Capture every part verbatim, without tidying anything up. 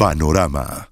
Panorama.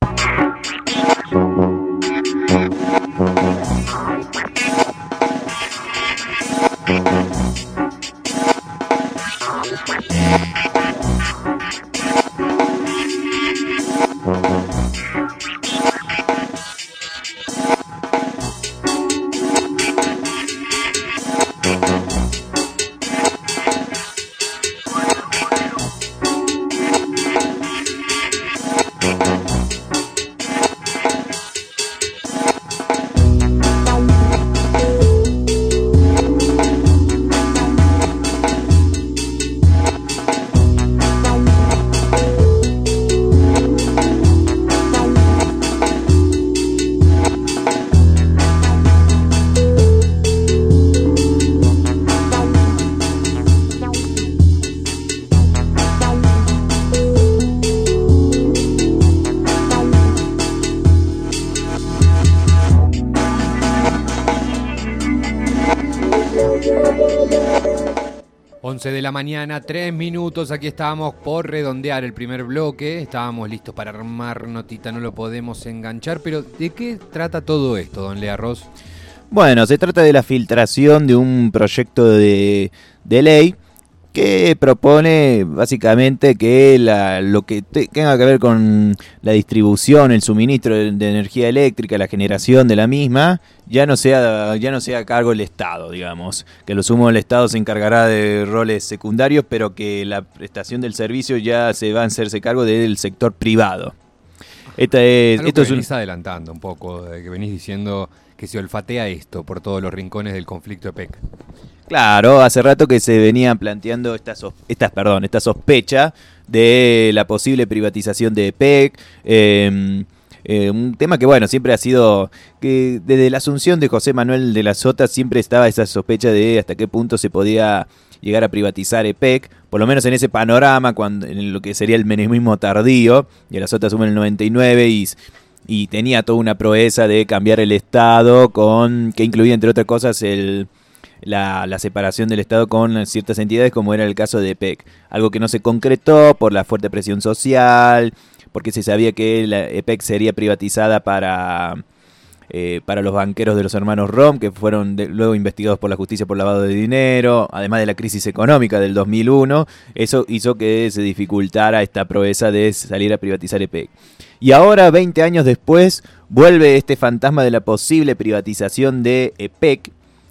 once de la mañana, tres minutos, aquí estábamos por redondear el primer bloque, estábamos listos para armar notita, no lo podemos enganchar, pero ¿de qué trata todo esto, don Lea Ross? Bueno, se trata de la filtración de un proyecto de, de ley que propone básicamente que la, lo que te, tenga que ver con la distribución, el suministro de, de energía eléctrica, la generación de la misma, ya no sea ya no sea a cargo del Estado, digamos. Que lo sumo el Estado se encargará de roles secundarios, pero que la prestación del servicio ya se va a hacerse cargo del sector privado. Esta es, Algo esto que es un... venís adelantando un poco, que venís diciendo que se olfatea esto por todos los rincones del conflicto de P E C. Claro, hace rato que se venía planteando esta, sos, estas, perdón, esta sospecha de la posible privatización de P E C. Eh, eh, un tema que, bueno, siempre ha sido que desde la asunción de José Manuel de la Sota siempre estaba esa sospecha de hasta qué punto se podía llegar a privatizar E P E C, por lo menos en ese panorama, cuando en lo que sería el menemismo tardío, y de la Sota asume en el noventa y nueve y... y tenía toda una proeza de cambiar el Estado, con que incluía, entre otras cosas, el... La, la separación del Estado con ciertas entidades, como era el caso de E P E C. Algo que no se concretó por la fuerte presión social, porque se sabía que la E P E C sería privatizada para, eh, para los banqueros de los hermanos Rom, que fueron de, luego investigados por la justicia por lavado de dinero, además de la crisis económica del dos mil uno. Eso hizo que se dificultara esta proeza de salir a privatizar E P E C. Y ahora, veinte años después, vuelve este fantasma de la posible privatización de E P E C,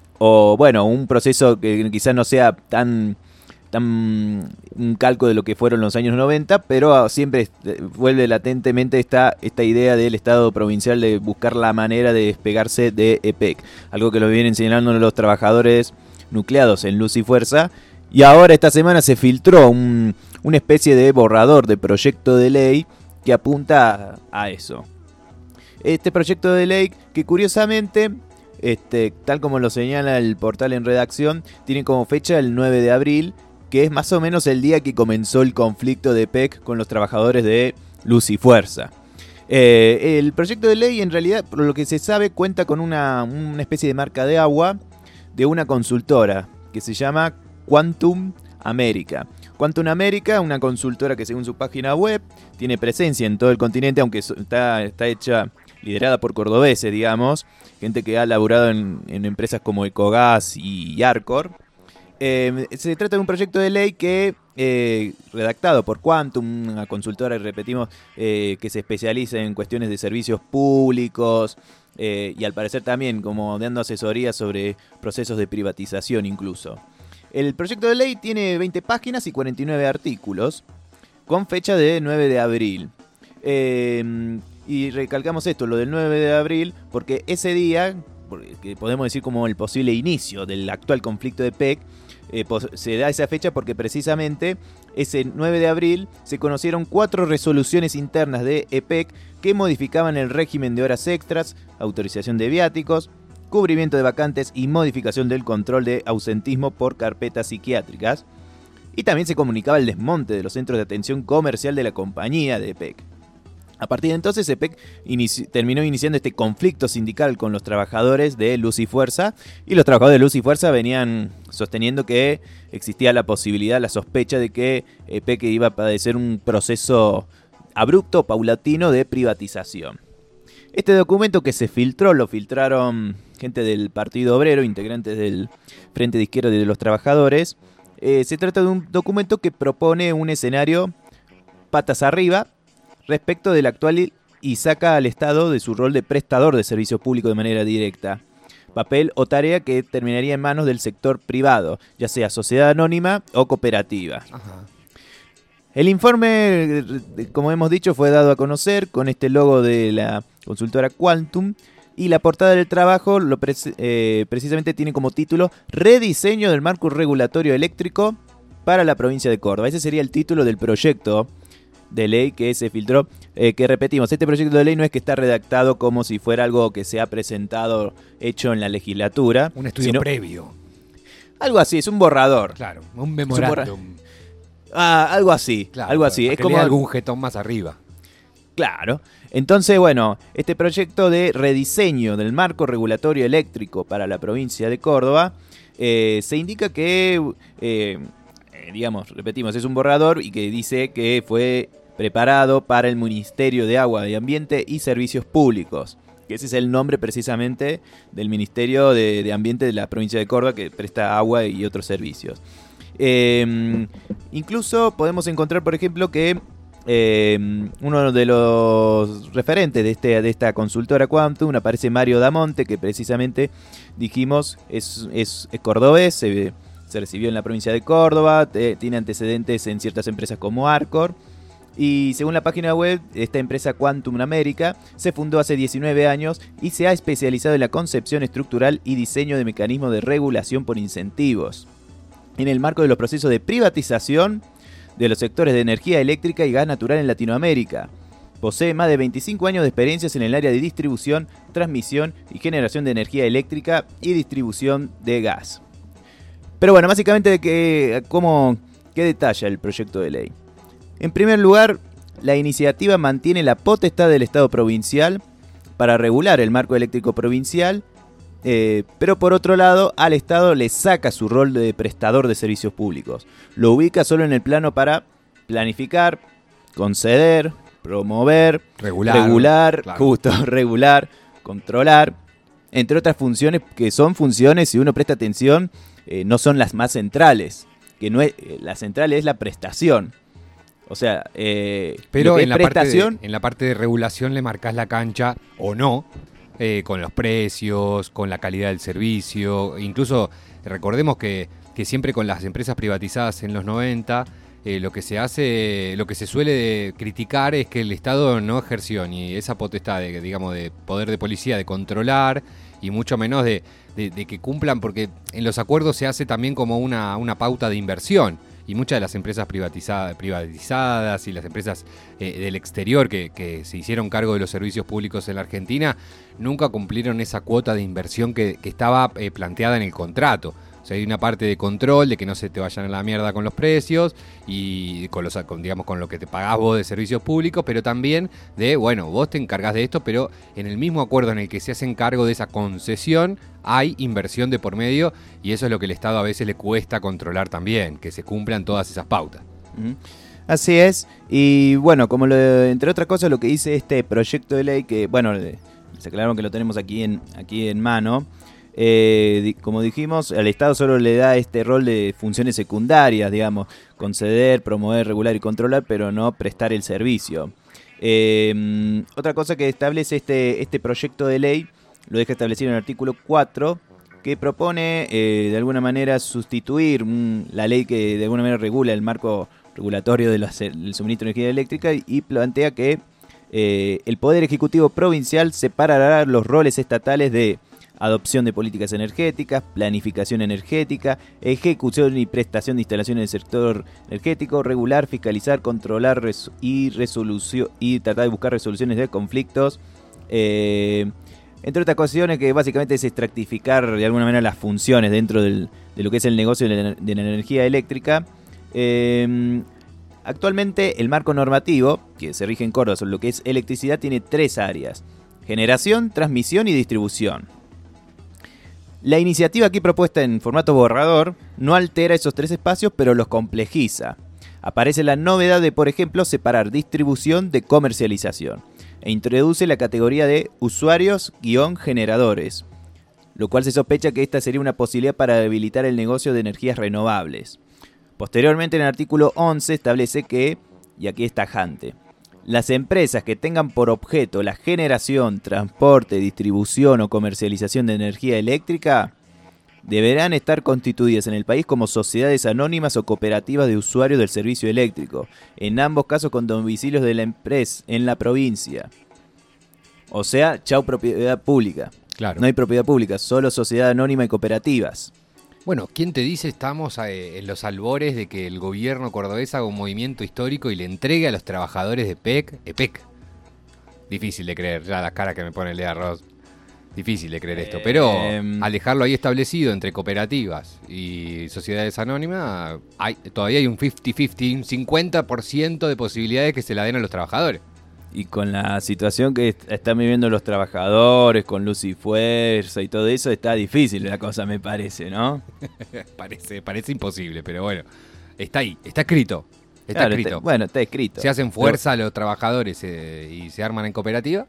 o bueno, un proceso que quizás no sea tan, tan un calco de lo que fueron los años noventa, pero siempre vuelve latentemente esta, esta idea del Estado provincial de buscar la manera de despegarse de E P E C, algo que lo vienen señalando los trabajadores nucleados en Luz y Fuerza, y ahora esta semana se filtró un, una especie de borrador de proyecto de ley que apunta a, a eso. Este proyecto de ley que curiosamente... Este, tal como lo señala el portal en redacción, tiene como fecha el nueve de abril, que es más o menos el día que comenzó el conflicto de E P E C con los trabajadores de Luz y Fuerza. Eh, el proyecto de ley, en realidad, por lo que se sabe, cuenta con una, una especie de marca de agua de una consultora que se llama Quantum America. Quantum America, una consultora que según su página web tiene presencia en todo el continente, aunque está, está hecha... liderada por cordobeses, digamos, gente que ha laburado en, en empresas como Ecogas y Arcor. Eh, se trata de un proyecto de ley que, eh, redactado por Quantum, una consultora, y repetimos, eh, que se especializa en cuestiones de servicios públicos, eh, y al parecer también como dando asesoría sobre procesos de privatización incluso. El proyecto de ley tiene veinte páginas y cuarenta y nueve artículos, con fecha de nueve de abril. Eh... Y recalcamos esto, lo del nueve de abril, porque ese día, que podemos decir como el posible inicio del actual conflicto de P E C, eh, pos- se da esa fecha porque precisamente ese nueve de abril se conocieron cuatro resoluciones internas de E P E C que modificaban el régimen de horas extras, autorización de viáticos, cubrimiento de vacantes y modificación del control de ausentismo por carpetas psiquiátricas. Y también se comunicaba el desmonte de los centros de atención comercial de la compañía de E P E C. A partir de entonces, E P E C inici- terminó iniciando este conflicto sindical con los trabajadores de Luz y Fuerza, y los trabajadores de Luz y Fuerza venían sosteniendo que existía la posibilidad, la sospecha de que E P E C iba a padecer un proceso abrupto, paulatino de privatización. Este documento que se filtró, lo filtraron gente del Partido Obrero, integrantes del Frente de Izquierda y de los Trabajadores. Eh, se trata de un documento que propone un escenario patas arriba respecto del actual y saca al Estado de su rol de prestador de servicios públicos de manera directa. Papel o tarea que terminaría en manos del sector privado, ya sea sociedad anónima o cooperativa. Ajá. El informe, como hemos dicho, fue dado a conocer con este logo de la consultora Quantum, y la portada del trabajo lo pre- eh, precisamente tiene como título Rediseño del marco regulatorio eléctrico para la provincia de Córdoba. Ese sería el título del proyecto de ley que se filtró, eh, que repetimos, este proyecto de ley no es que está redactado como si fuera algo que se ha presentado hecho en la legislatura. Un estudio sino, previo. Algo así, es un borrador. Claro, un memorándum. Ah, algo así, claro, algo así. Es como algún jetón más arriba. Claro. Entonces, bueno, este proyecto de rediseño del marco regulatorio eléctrico para la provincia de Córdoba, eh, se indica que, eh, eh, digamos, repetimos, es un borrador y que dice que fue preparado para el Ministerio de Agua y Ambiente y Servicios Públicos, que ese es el nombre precisamente del Ministerio de, de Ambiente de la provincia de Córdoba, que presta agua y otros servicios. Eh, incluso podemos encontrar, por ejemplo, que Eh, uno de los referentes de, este, de esta consultora Quantum aparece Mario Damonte, que precisamente dijimos es, es, es cordobés, se, se recibió en la provincia de Córdoba, te, tiene antecedentes en ciertas empresas como Arcor, y según la página web, esta empresa Quantum América se fundó hace diecinueve años y se ha especializado en la concepción estructural y diseño de mecanismos de regulación por incentivos en el marco de los procesos de privatización de los sectores de energía eléctrica y gas natural en Latinoamérica. Posee más de veinticinco años de experiencias en el área de distribución, transmisión y generación de energía eléctrica y distribución de gas. Pero bueno, básicamente, de que, ¿cómo, qué detalla el proyecto de ley? En primer lugar, la iniciativa mantiene la potestad del Estado provincial para regular el marco eléctrico provincial, Eh, pero por otro lado, al Estado le saca su rol de prestador de servicios públicos. Lo ubica solo en el plano para planificar, conceder, promover, regular, regular claro. justo, regular, controlar, entre otras funciones que son funciones, si uno presta atención, eh, no son las más centrales. Que no es, eh, la central es la prestación. O sea, eh, pero en la, prestación, parte de, en la parte de regulación le marcás la cancha o no. Eh, con los precios, con la calidad del servicio, incluso recordemos que, que siempre con las empresas privatizadas en los noventa, eh, lo que se hace, lo que se suele criticar es que el Estado no ejerció ni esa potestad de, digamos, de poder de policía de controlar y mucho menos de, de, de que cumplan, porque en los acuerdos se hace también como una, una pauta de inversión. Y muchas de las empresas privatizadas, privatizadas y las empresas eh, del exterior que, que se hicieron cargo de los servicios públicos en la Argentina nunca cumplieron esa cuota de inversión que, que estaba eh, planteada en el contrato. O sea, hay una parte de control, de que no se te vayan a la mierda con los precios y con los, con, digamos, con lo que te pagás vos de servicios públicos, pero también de, bueno, vos te encargás de esto, pero en el mismo acuerdo en el que se hacen cargo de esa concesión hay inversión de por medio y eso es lo que el Estado a veces le cuesta controlar también, que se cumplan todas esas pautas. Uh-huh. Así es, y bueno, como lo, entre otras cosas lo que dice este proyecto de ley, que bueno, se aclararon que lo tenemos aquí en, aquí en mano. Eh, como dijimos, al Estado solo le da este rol de funciones secundarias, digamos, conceder, promover, regular y controlar, pero no prestar el servicio. Eh, otra cosa que establece este, este proyecto de ley, lo deja establecido en el artículo cuatro, que propone eh, de alguna manera sustituir mm, la ley que de alguna manera regula el marco regulatorio de los, del suministro de energía eléctrica y plantea que eh, el Poder Ejecutivo Provincial separará los roles estatales de adopción de políticas energéticas, planificación energética, ejecución y prestación de instalaciones del sector energético, regular, fiscalizar, controlar res- y resolución y tratar de buscar resoluciones de conflictos, eh, entre otras cuestiones que básicamente es estratificar de alguna manera las funciones dentro del, de lo que es el negocio de la, de la energía eléctrica. Eh, actualmente el marco normativo que se rige en Córdoba sobre lo que es electricidad tiene tres áreas: generación, transmisión y distribución. La iniciativa aquí propuesta en formato borrador no altera esos tres espacios, pero los complejiza. Aparece la novedad de, por ejemplo, separar distribución de comercialización e introduce la categoría de usuarios-generadores, lo cual se sospecha que esta sería una posibilidad para habilitar el negocio de energías renovables. Posteriormente, en el artículo once establece que, y aquí es tajante, las empresas que tengan por objeto la generación, transporte, distribución o comercialización de energía eléctrica deberán estar constituidas en el país como sociedades anónimas o cooperativas de usuarios del servicio eléctrico, en ambos casos con domicilios de la empresa en la provincia. O sea, chau propiedad pública. Claro. No hay propiedad pública, solo sociedad anónima y cooperativas. Bueno, ¿quién te dice estamos eh, en los albores de que el gobierno cordobés haga un movimiento histórico y le entregue a los trabajadores de P E C, E P E C? Difícil de creer, ya las caras que me pone Lea Ross. Difícil de creer esto, pero Eh, al dejarlo ahí establecido entre cooperativas y sociedades anónimas, hay, todavía hay un cincuenta cincuenta, un cincuenta por ciento de posibilidades que se la den a los trabajadores. Y con la situación que est- están viviendo los trabajadores, con luz y fuerza y todo eso, está difícil la cosa, me parece, ¿no? parece, parece imposible, pero bueno, está ahí, está escrito. Está Claro, escrito. está- bueno, está escrito. Se hacen fuerza a los trabajadores eh, y se arman en cooperativa.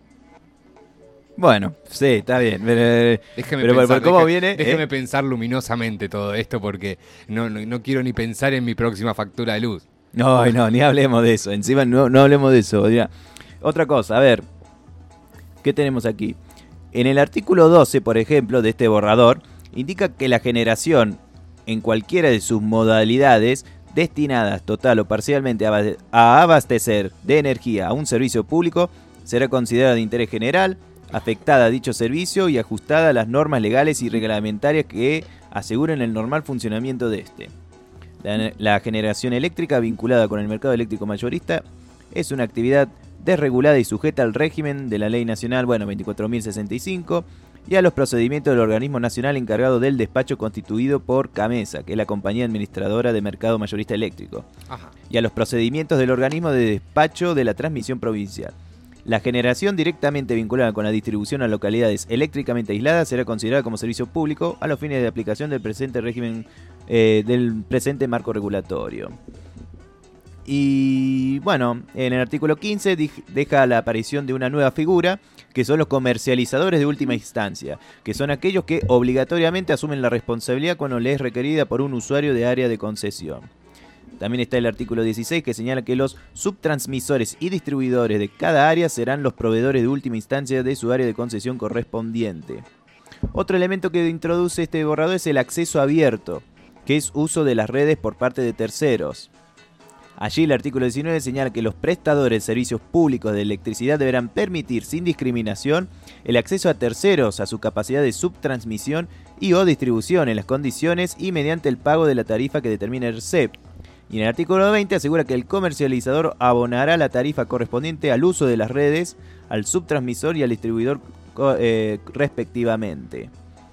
Bueno, sí, está bien. Pero, eh, Déjeme pero por- pensar, por cómo deje- viene... déjeme eh, pensar luminosamente todo esto porque no, no, no quiero ni pensar en mi próxima factura de luz. No, no, ni hablemos de eso. Encima no, no hablemos de eso. Mira. Otra cosa, a ver. ¿Qué tenemos aquí? En el artículo doce, por ejemplo, de este borrador, indica que la generación en cualquiera de sus modalidades destinadas total o parcialmente a abaste- a abastecer de energía a un servicio público será considerada de interés general, afectada a dicho servicio y ajustada a las normas legales y reglamentarias que aseguren el normal funcionamiento de este. La, la generación eléctrica vinculada con el mercado eléctrico mayorista es una actividad desregulada y sujeta al régimen de la Ley Nacional, bueno, veinticuatro mil sesenta y cinco, y a los procedimientos del organismo nacional encargado del despacho constituido por CAMESA, que es la compañía administradora de mercado mayorista eléctrico, Ajá. y a los procedimientos del organismo de despacho de la transmisión provincial. La generación directamente vinculada con la distribución a localidades eléctricamente aisladas será considerada como servicio público a los fines de aplicación del presente régimen, eh, del presente marco regulatorio. Y bueno, en el artículo quince dij- deja la aparición de una nueva figura, que son los comercializadores de última instancia, que son aquellos que obligatoriamente asumen la responsabilidad cuando les es requerida por un usuario de área de concesión. También está el artículo dieciséis, que señala que los subtransmisores y distribuidores de cada área serán los proveedores de última instancia de su área de concesión correspondiente. Otro elemento que introduce este borrador es el acceso abierto, que es uso de las redes por parte de terceros. Allí el artículo diecinueve señala que los prestadores de servicios públicos de electricidad deberán permitir sin discriminación el acceso a terceros a su capacidad de subtransmisión y o distribución en las condiciones y mediante el pago de la tarifa que determina el C E P. Y en el artículo veinte asegura que el comercializador abonará la tarifa correspondiente al uso de las redes, al subtransmisor y al distribuidor eh, respectivamente.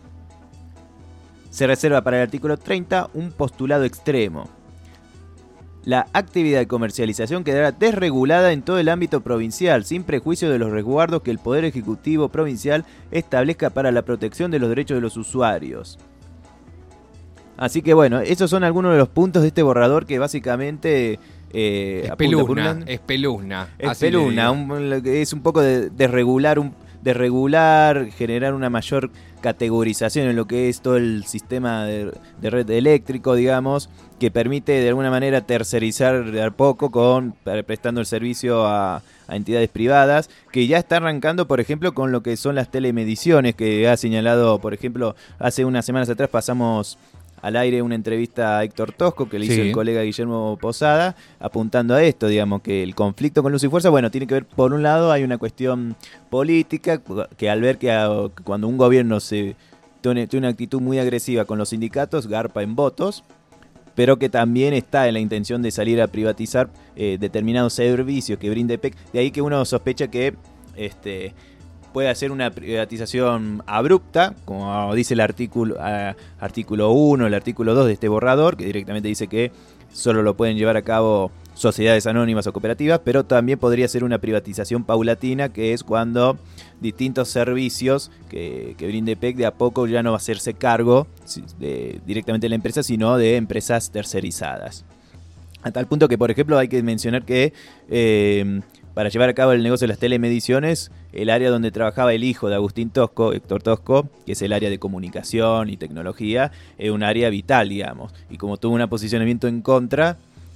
Se reserva para el artículo treinta un postulado extremo. La actividad de comercialización quedará desregulada en todo el ámbito provincial, sin prejuicio de los resguardos que el Poder Ejecutivo Provincial establezca para la protección de los derechos de los usuarios. Así que bueno, esos son algunos de los puntos de este borrador que básicamente... Eh, apunta por Espeluzna, una- espeluzna. es así le peluna, digo. un- lo que es un poco de, de regular, un, de regular, generar una mayor categorización en lo que es todo el sistema de, de red eléctrico, digamos, que permite de alguna manera tercerizar de a poco con prestando el servicio a, a entidades privadas, que ya está arrancando, por ejemplo, con lo que son las telemediciones, que ha señalado, por ejemplo, hace unas semanas atrás pasamos al aire una entrevista a Héctor Tosco que le hizo Sí. el colega Guillermo Posada, apuntando a esto, digamos, que el conflicto con Luz y Fuerza, bueno, tiene que ver, por un lado, hay una cuestión política, que al ver que a, cuando un gobierno se tiene, tiene una actitud muy agresiva con los sindicatos, garpa en votos, pero que también está en la intención de salir a privatizar eh, determinados servicios que brinda E P E C, de ahí que uno sospecha que este puede hacer una privatización abrupta, como dice el artículo uh, artículo uno, el artículo dos de este borrador, que directamente dice que solo lo pueden llevar a cabo sociedades anónimas o cooperativas, pero también podría ser una privatización paulatina, que es cuando distintos servicios que, que brinde E P E C de a poco ya no va a hacerse cargo de, directamente de la empresa, sino de empresas tercerizadas. A tal punto que, por ejemplo, hay que mencionar que eh, para llevar a cabo el negocio de las telemediciones, el área donde trabajaba el hijo de Agustín Tosco, Héctor Tosco, que es el área de comunicación y tecnología, es un área vital, digamos. Y como tuvo un posicionamiento en contra,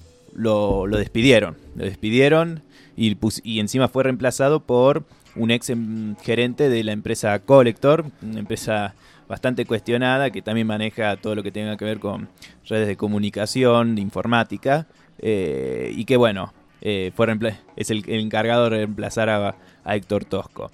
lo, lo despidieron. Lo despidieron y, pus- y encima fue reemplazado por un ex em- gerente de la empresa Collector, una empresa bastante cuestionada que también maneja todo lo que tenga que ver con redes de comunicación, de informática, eh, y que bueno, eh, fue reempla- es el, el encargado de reemplazar a, a Héctor Tosco.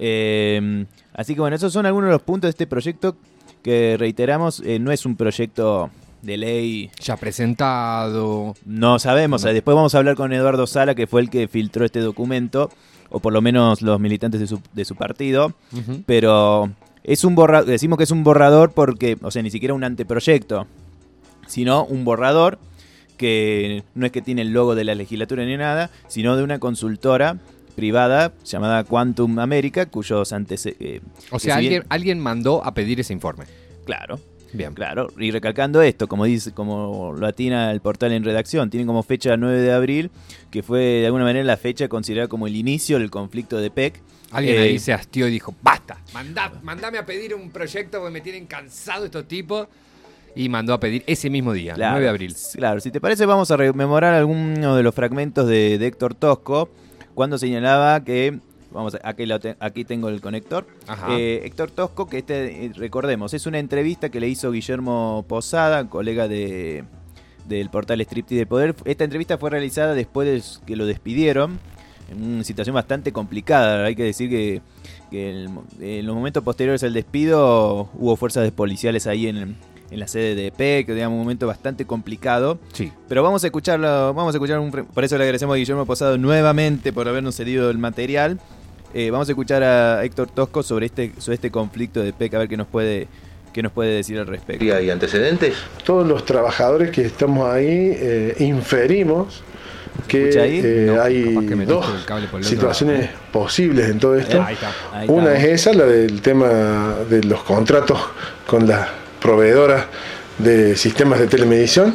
Eh, así que bueno, esos son algunos de los puntos de este proyecto que, reiteramos, eh, no es un proyecto de ley ya presentado. No sabemos, no. Después vamos a hablar con Eduardo Sala, que fue el que filtró este documento, o por lo menos los militantes de su, de su partido, uh-huh. Pero es un borrador, decimos que es un borrador porque, o sea, ni siquiera un anteproyecto, sino un borrador que no es que tiene el logo de la legislatura ni nada, sino de una consultora privada llamada Quantum America, cuyos antecedentes... Eh, o sea, si alguien, bien... alguien mandó a pedir ese informe. Claro. Bien. Claro, y recalcando esto, como dice, como lo atina el portal en redacción, tienen como fecha nueve de abril, que fue de alguna manera la fecha considerada como el inicio del conflicto de P E C. Alguien eh, ahí se hastió y dijo, basta, mandá, mandame a pedir un proyecto porque me tienen cansado estos tipos. Y mandó a pedir ese mismo día, claro, nueve de abril. Claro, si te parece vamos a rememorar algunos de los fragmentos de, de Héctor Tosco, cuando señalaba que... Vamos, aquí, lo te, aquí tengo el conector. Eh, Héctor Tosco, que este, recordemos, es una entrevista que le hizo Guillermo Posada, colega de del portal Striptease del Poder. Esta entrevista fue realizada después de que lo despidieron, en una situación bastante complicada. Hay que decir que, que en, en los momentos posteriores al despido hubo fuerzas policiales ahí en, en la sede de P E C, que digamos un momento bastante complicado. Sí. Pero vamos a escucharlo, vamos a escuchar un, por eso le agradecemos a Guillermo Posada nuevamente por habernos cedido el material. Eh, vamos a escuchar a Héctor Tosco sobre este sobre este conflicto de P E C, a ver qué nos puede qué nos puede decir al respecto. ¿Hay antecedentes? Todos los trabajadores que estamos ahí eh, inferimos que eh, no, hay dos situaciones lado. posibles en todo esto. Ahí está, ahí está. Una es esa, la del tema de los contratos con las proveedoras de sistemas de telemedición,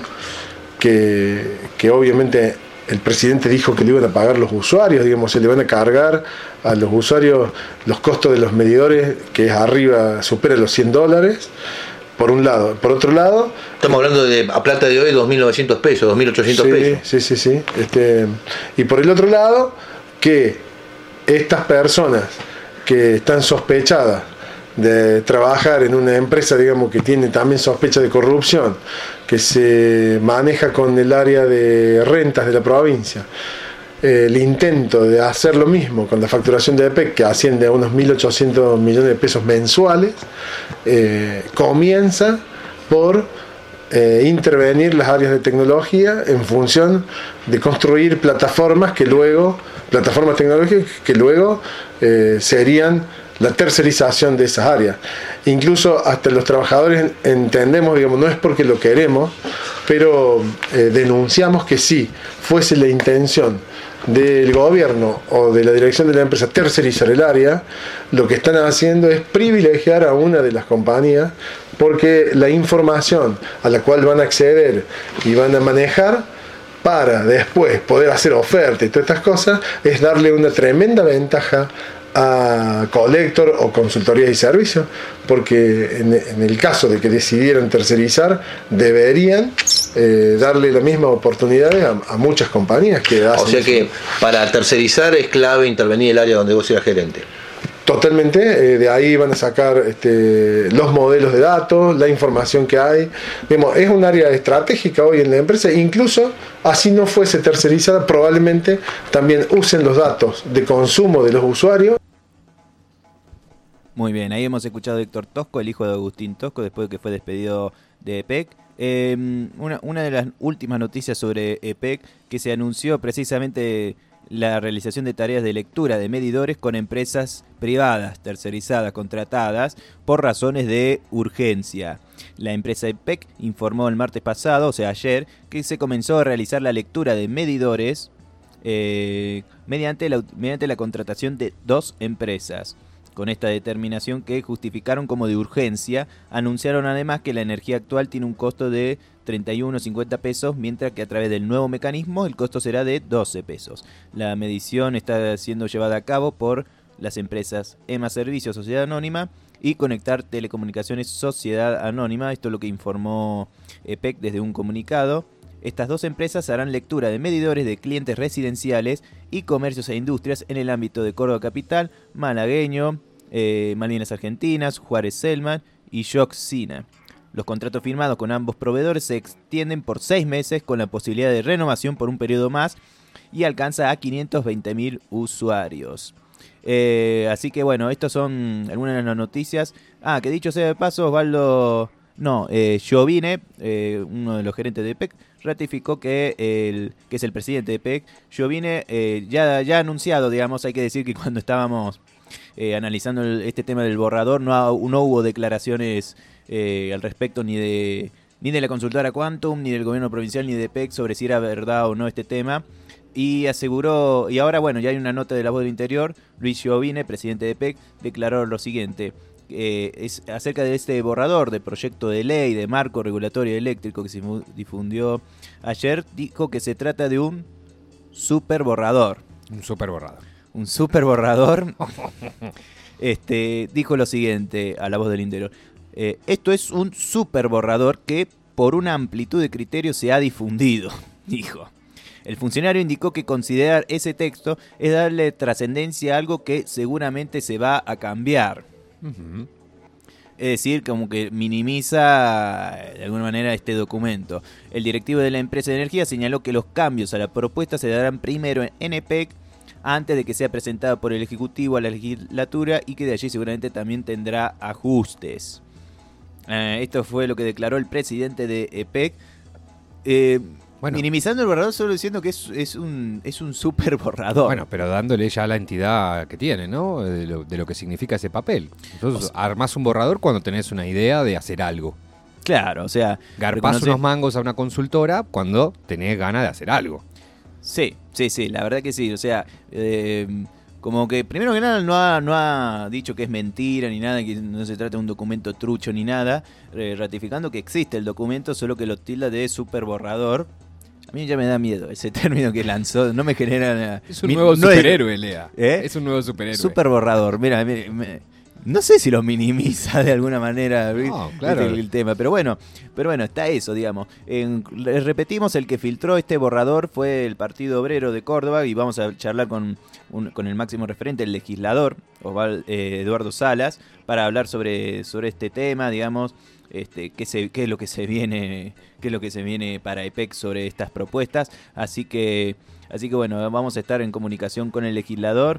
que, que obviamente el presidente dijo que le iban a pagar los usuarios, digamos, se le van a cargar a los usuarios los costos de los medidores, que arriba supera los cien dólares, por un lado. Por otro lado... Estamos hablando de, a plata de hoy, dos mil novecientos pesos, dos mil ochocientos sí, pesos. Sí, sí, sí. Este, y por el otro lado, que estas personas que están sospechadas de trabajar en una empresa, digamos, que tiene también sospecha de corrupción, que se maneja con el área de rentas de la provincia, eh, el intento de hacer lo mismo con la facturación de E P E C, que asciende a unos mil ochocientos millones de pesos mensuales, eh, comienza por eh, intervenir las áreas de tecnología en función de construir plataformas que luego, plataformas tecnológicas que luego eh, serían la tercerización de esas áreas. Incluso hasta los trabajadores entendemos, digamos, no es porque lo queremos, pero eh, denunciamos que si fuese la intención del gobierno o de la dirección de la empresa tercerizar el área, lo que están haciendo es privilegiar a una de las compañías, porque la información a la cual van a acceder y van a manejar para después poder hacer oferta y todas estas cosas, es darle una tremenda ventaja a Collector o consultorías y servicios, porque en, en el caso de que decidieran tercerizar, deberían eh, darle la misma oportunidad a, a muchas compañías que hacen. O sea que para tercerizar es clave intervenir el área donde vos seas gerente. Totalmente, eh, de ahí van a sacar este, los modelos de datos, la información que hay. Vemos, es un área estratégica hoy en la empresa, incluso así no fuese tercerizada, probablemente también usen los datos de consumo de los usuarios. Muy bien, ahí hemos escuchado a Héctor Tosco, el hijo de Agustín Tosco, después de que fue despedido de E P E C. Eh, una, una de las últimas noticias sobre E P E C, que se anunció precisamente la realización de tareas de lectura de medidores con empresas privadas, tercerizadas, contratadas, por razones de urgencia. La empresa E P E C informó el martes pasado, o sea ayer, que se comenzó a realizar la lectura de medidores eh, mediante, la, mediante la contratación de dos empresas. Con esta determinación, que justificaron como de urgencia, anunciaron además que la energía actual tiene un costo de treinta y uno con cincuenta pesos, mientras que a través del nuevo mecanismo el costo será de doce pesos. La medición está siendo llevada a cabo por las empresas EMA Servicios Sociedad Anónima y Conectar Telecomunicaciones Sociedad Anónima. Esto es lo que informó E P E C desde un comunicado. Estas dos empresas harán lectura de medidores de clientes residenciales y comercios e industrias en el ámbito de Córdoba Capital, Malagueño, eh, Malvinas Argentinas, Juárez Selman y Yoxina. Los contratos firmados con ambos proveedores se extienden por seis meses con la posibilidad de renovación por un periodo más y alcanza a quinientos veinte mil usuarios. Eh, así que bueno, estas son algunas de las noticias. Ah, que dicho sea de paso, Osvaldo... No, eh, Jovine, eh, uno de los gerentes de E P E C, ratificó que, el, que es el presidente de E P E C. Jovine eh, ya, ya ha anunciado, digamos, hay que decir que cuando estábamos eh, analizando el, este tema del borrador, no, ha, no hubo declaraciones eh, al respecto ni de, ni de la consultora Quantum, ni del gobierno provincial, ni de E P E C sobre si era verdad o no este tema. Y aseguró, y ahora bueno, ya hay una nota de La Voz del Interior. Luis Jovine, presidente de E P E C, declaró lo siguiente. Eh, es acerca de este borrador de proyecto de ley de marco regulatorio eléctrico que se difundió ayer. Dijo que se trata de un super borrador. Un super borrador. Un super borrador. este, dijo lo siguiente a La Voz del Interior. Eh, esto es un super borrador que por una amplitud de criterios se ha difundido, dijo. El funcionario indicó que considerar ese texto es darle trascendencia a algo que seguramente se va a cambiar. Uh-huh. Es decir, como que minimiza de alguna manera este documento. El directivo de la empresa de energía señaló que los cambios a la propuesta se darán primero en E P E C antes de que sea presentada por el Ejecutivo a la legislatura y que de allí seguramente también tendrá ajustes. Eh, esto fue lo que declaró el presidente de E P E C. Eh, Bueno, minimizando el borrador, solo diciendo que es, es un es un super borrador. Bueno, pero dándole ya la entidad que tiene, ¿no? De lo, de lo que significa ese papel. Entonces, o sea, armás un borrador cuando tenés una idea de hacer algo. Claro, o sea... Garpás reconocer... unos mangos a una consultora cuando tenés ganas de hacer algo. Sí, sí, sí, la verdad que sí. O sea, eh, como que primero que nada no ha, no ha dicho que es mentira ni nada, que no se trata de un documento trucho ni nada, eh, ratificando que existe el documento, solo que lo tilda de super borrador. A mí ya me da miedo ese término que lanzó, no me genera... Es un mi, nuevo no superhéroe, es, Lea. ¿Eh? Es un nuevo superhéroe. Super borrador, mira, mira, mira, no sé si lo minimiza de alguna manera no, claro. el, el tema, pero bueno, pero bueno, está eso, digamos. En, repetimos, el que filtró este borrador fue el Partido Obrero de Córdoba y vamos a charlar con, un, con el máximo referente, el legislador, Osvaldo, eh, Eduardo Salas, para hablar sobre, sobre este tema, digamos. Este, qué, se, qué es lo que se viene qué es lo que se viene para E P E C sobre estas propuestas, así que así que bueno, vamos a estar en comunicación con el legislador,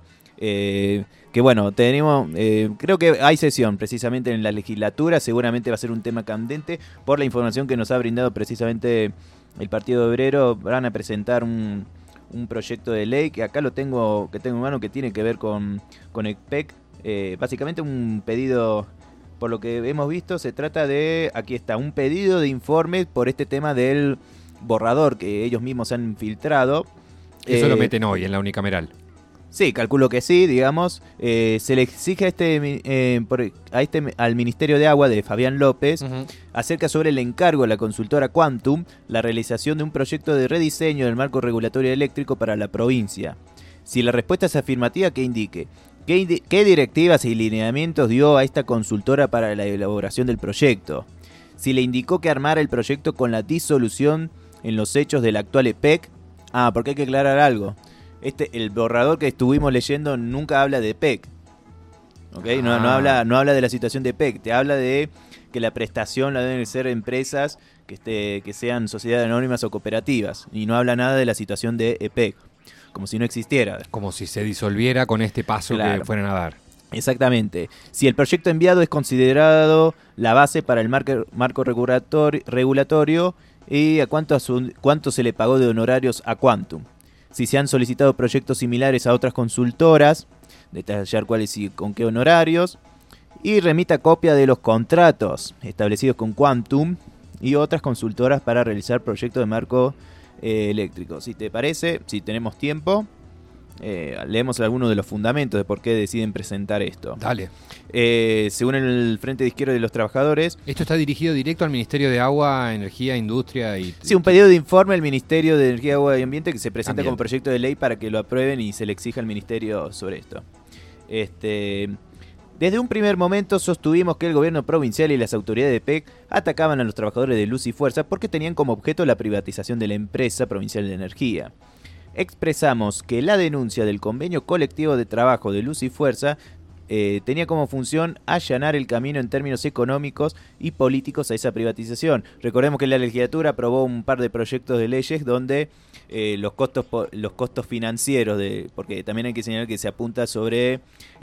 eh, que bueno, tenemos eh, creo que hay sesión precisamente en la legislatura, seguramente va a ser un tema candente por la información que nos ha brindado precisamente el Partido Obrero. Van a presentar un, un proyecto de ley que acá lo tengo que tengo en mano, que tiene que ver con, con E P E C, eh, básicamente un pedido. Por lo que hemos visto, se trata de, aquí está, un pedido de informe por este tema del borrador que ellos mismos han filtrado. Eso eh, lo meten hoy en la unicameral. Sí, calculo que sí, digamos. Eh, se le exige a este, eh, por, a este al Ministerio de Agua de Fabián López, uh-huh, acerca sobre el encargo de la consultora Quantum, la realización de un proyecto de rediseño del marco regulatorio eléctrico para la provincia. Si la respuesta es afirmativa, que indique ¿Qué, ¿Qué directivas y lineamientos dio a esta consultora para la elaboración del proyecto? Si le indicó que armara el proyecto con la disolución en los hechos del actual E P E C. Ah, porque hay que aclarar algo. Este, el borrador que estuvimos leyendo nunca habla de E P E C. ¿Okay? No, no, habla, no habla de la situación de E P E C. Te habla de que la prestación la deben ser empresas que, este, que sean sociedades anónimas o cooperativas. Y no habla nada de la situación de E P E C. Como si no existiera. Como si se disolviera con este paso, claro, que fueran a dar. Exactamente. Si el proyecto enviado es considerado la base para el marco, marco regulatorio, regulatorio y a cuánto, a su, cuánto se le pagó de honorarios a Quantum. Si se han solicitado proyectos similares a otras consultoras, detallar cuáles y con qué honorarios. Y remita copia de los contratos establecidos con Quantum y otras consultoras para realizar proyectos de marco Eh, eléctrico. Si te parece, si tenemos tiempo, eh, leemos algunos de los fundamentos de por qué deciden presentar esto. Dale. Eh, según el Frente de Izquierda de los Trabajadores... ¿Esto está dirigido directo al Ministerio de Agua, Energía, Industria y...? Sí, un pedido de informe al Ministerio de Energía, Agua y Ambiente que se presenta Ambiente. como proyecto de ley para que lo aprueben y se le exija al Ministerio sobre esto. Este... Desde un primer momento sostuvimos que el gobierno provincial y las autoridades de P E C atacaban a los trabajadores de Luz y Fuerza porque tenían como objeto la privatización de la empresa provincial de energía. Expresamos que la denuncia del convenio colectivo de trabajo de Luz y Fuerza eh, tenía como función allanar el camino en términos económicos y políticos a esa privatización. Recordemos que la legislatura aprobó un par de proyectos de leyes donde eh, los costos los costos financieros, de porque también hay que señalar que se apunta sobre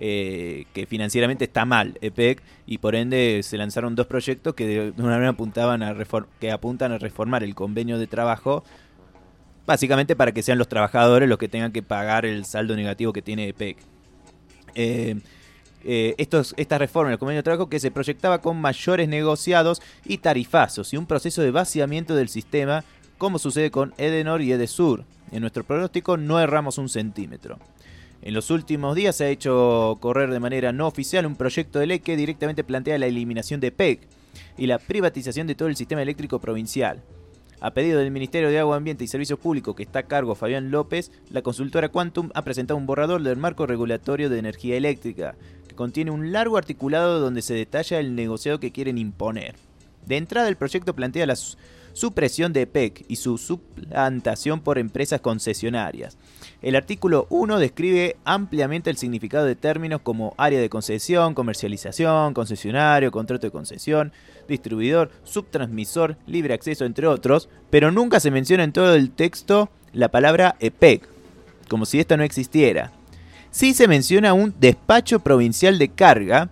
eh, que financieramente está mal E P E C y por ende se lanzaron dos proyectos que de una manera apuntaban a reform, que apuntan a reformar el convenio de trabajo, básicamente para que sean los trabajadores los que tengan que pagar el saldo negativo que tiene E P E C. Eh, eh, estos, estas reformas del convenio de trabajo que se proyectaba con mayores negociados y tarifazos y un proceso de vaciamiento del sistema, como sucede con Edenor y Edesur. En nuestro pronóstico no erramos un centímetro. En los últimos días se ha hecho correr de manera no oficial un proyecto de ley que directamente plantea la eliminación de E P E C y la privatización de todo el sistema eléctrico provincial. A pedido del Ministerio de Agua, Ambiente y Servicios Públicos, que está a cargo Fabián López, la consultora Quantum ha presentado un borrador del marco regulatorio de energía eléctrica, que contiene un largo articulado donde se detalla el negociado que quieren imponer. De entrada, el proyecto plantea la su- supresión de E P E C y su suplantación por empresas concesionarias. El artículo uno describe ampliamente el significado de términos como área de concesión, comercialización, concesionario, contrato de concesión, distribuidor, subtransmisor, libre acceso, entre otros, pero nunca se menciona en todo el texto la palabra E P E C, como si esta no existiera. Sí se menciona un despacho provincial de carga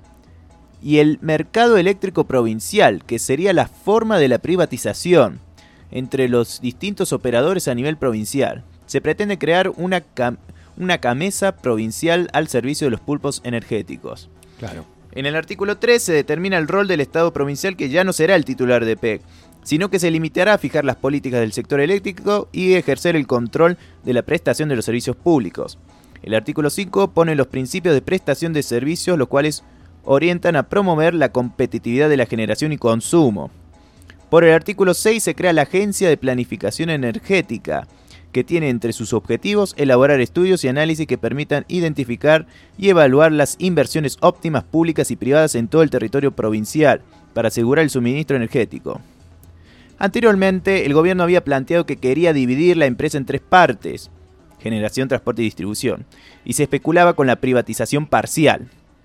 y el mercado eléctrico provincial, que sería la forma de la privatización entre los distintos operadores a nivel provincial. Se pretende crear una, cam- una camesa provincial al servicio de los pulpos energéticos. Claro. En el artículo tres se determina el rol del Estado provincial, que ya no será el titular de E P E C, sino que se limitará a fijar las políticas del sector eléctrico y ejercer el control de la prestación de los servicios públicos. El artículo cinco pone los principios de prestación de servicios, los cuales orientan a promover la competitividad de la generación y consumo. Por el artículo seis se crea la Agencia de Planificación Energética, que tiene entre sus objetivos elaborar estudios y análisis que permitan identificar y evaluar las inversiones óptimas públicas y privadas en todo el territorio provincial para asegurar el suministro energético. Anteriormente, el gobierno había planteado que quería dividir la empresa en tres partes: generación, transporte y distribución, y se especulaba con la privatización parcial.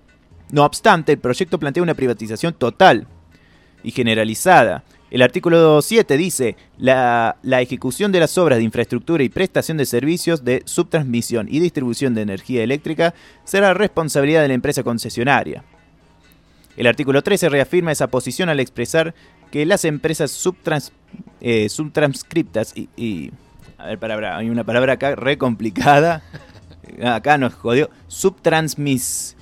No obstante, el proyecto plantea una privatización total y generalizada. El artículo siete dice: la, la ejecución de las obras de infraestructura y prestación de servicios de subtransmisión y distribución de energía eléctrica será responsabilidad de la empresa concesionaria. El artículo trece reafirma esa posición al expresar que las empresas subtrans, eh, subtranscriptas y, y... A ver, palabra, hay una palabra acá re complicada. Acá nos jodió. Subtransmis...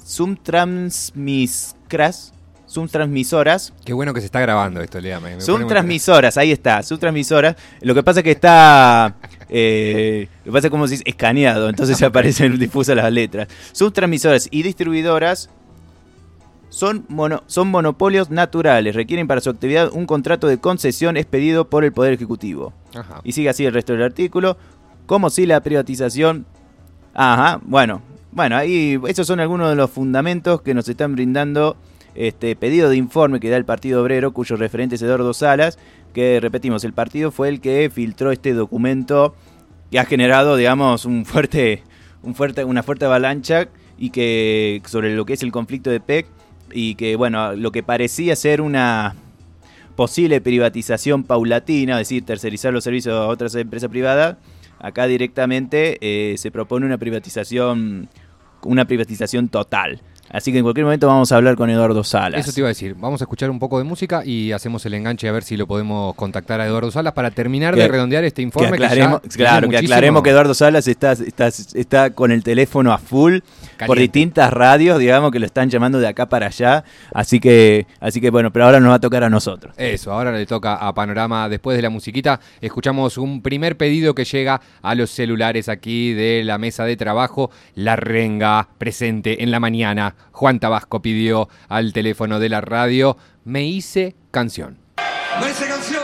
Subtransmiscras... Subtransmisoras. Qué bueno que se está grabando esto, Lea. Me, me subtransmisoras, ahí está, subtransmisoras. Lo que pasa es que está. Eh, lo que pasa es como si es escaneado, entonces se aparecen difusas las letras. Subtransmisoras y distribuidoras son, mono, son monopolios naturales. Requieren para su actividad un contrato de concesión expedido por el Poder Ejecutivo. Ajá. Y sigue así el resto del artículo. Como si la privatización. Ajá, bueno. Bueno, ahí esos son algunos de los fundamentos que nos están brindando. Este pedido de informe que da el Partido Obrero, cuyo referente es Eduardo Salas, que repetimos, el partido fue el que filtró este documento que ha generado, digamos, un fuerte, un fuerte, una fuerte avalancha y que sobre lo que es el conflicto de E P E C y que, bueno, lo que parecía ser una posible privatización paulatina, es decir, tercerizar los servicios a otras empresas privadas, acá directamente eh, se propone una privatización, una privatización total. Así que en cualquier momento vamos a hablar con Eduardo Salas. Eso te iba a decir. Vamos a escuchar un poco de música y hacemos el enganche a ver si lo podemos contactar a Eduardo Salas para terminar que, de redondear este informe. Que aclaremos, que ya claro, que muchísimo... aclaremos que Eduardo Salas está, está, está con el teléfono a full Caliente. Por distintas radios, digamos, que lo están llamando de acá para allá. Así que, así que bueno, pero ahora nos va a tocar a nosotros. Eso, ahora le toca a Panorama. Después de la musiquita, escuchamos un primer pedido que llega a los celulares aquí de la mesa de trabajo. La Renga, presente en la mañana. Juan Tabasco pidió al teléfono de la radio: me hice canción. Me hice canción.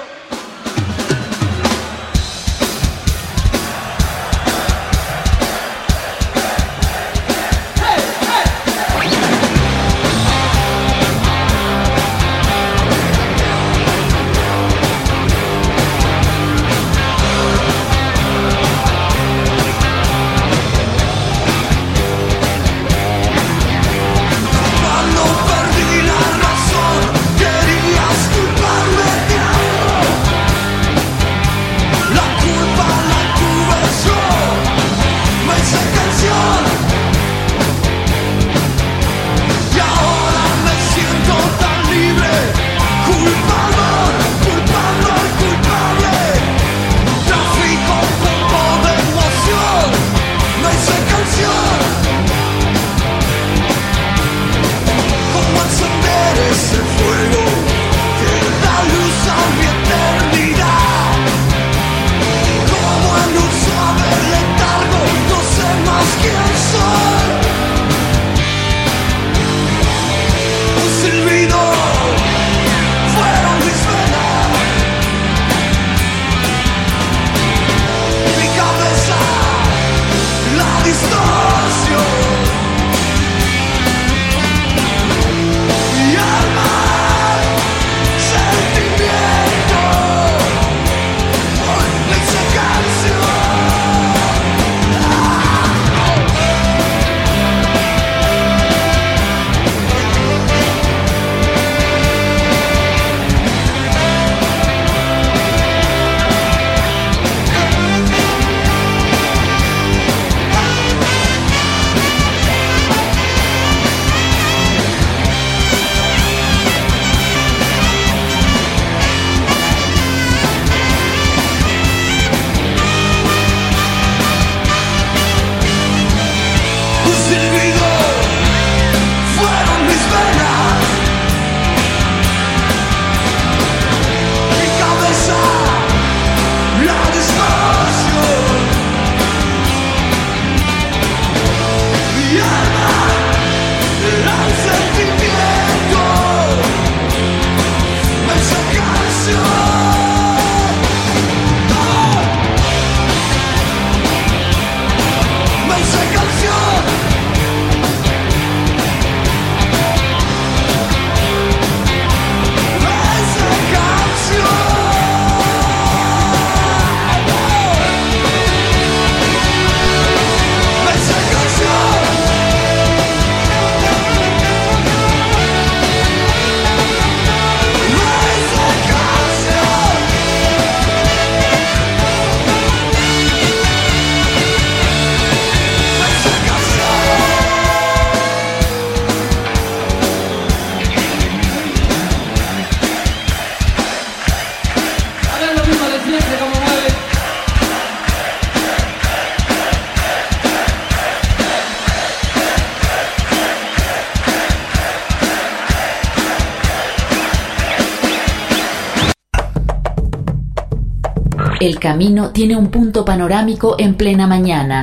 El camino tiene un punto panorámico en plena mañana.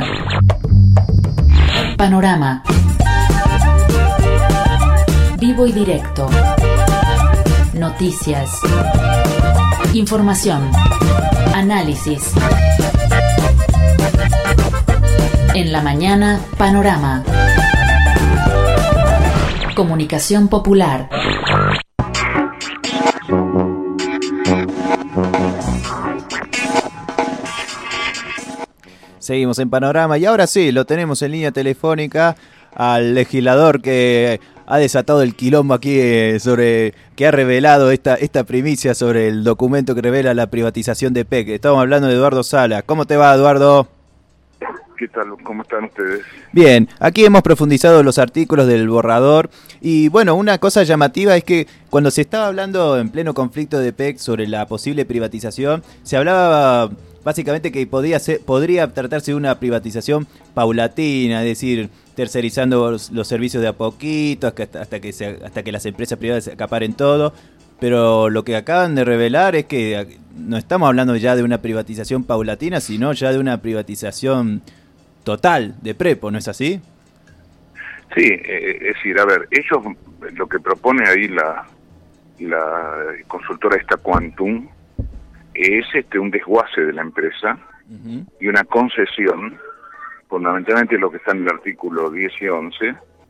Panorama. Vivo y directo. Noticias. Información. Análisis. En la mañana, Panorama. Comunicación popular. Seguimos en Panorama y ahora sí, lo tenemos en línea telefónica al legislador que ha desatado el quilombo aquí eh, sobre que ha revelado esta esta primicia sobre el documento que revela la privatización de P E C. Estamos hablando de Eduardo Salas. ¿Cómo te va, Eduardo? ¿Qué tal? ¿Cómo están ustedes? Bien, aquí hemos profundizado los artículos del borrador y bueno, una cosa llamativa es que cuando se estaba hablando en pleno conflicto de P E C sobre la posible privatización, se hablaba básicamente que podía ser, podría tratarse de una privatización paulatina, es decir, tercerizando los, los servicios de a poquito hasta, hasta, que se, hasta que las empresas privadas se acaparen todo. Pero lo que acaban de revelar es que no estamos hablando ya de una privatización paulatina, sino ya de una privatización total de Prepo, ¿no es así? Sí, eh, es decir, a ver, ellos, lo que propone ahí la, la consultora esta Quantum, es este un desguace de la empresa uh-huh. y una concesión, fundamentalmente lo que está en el artículo diez y once,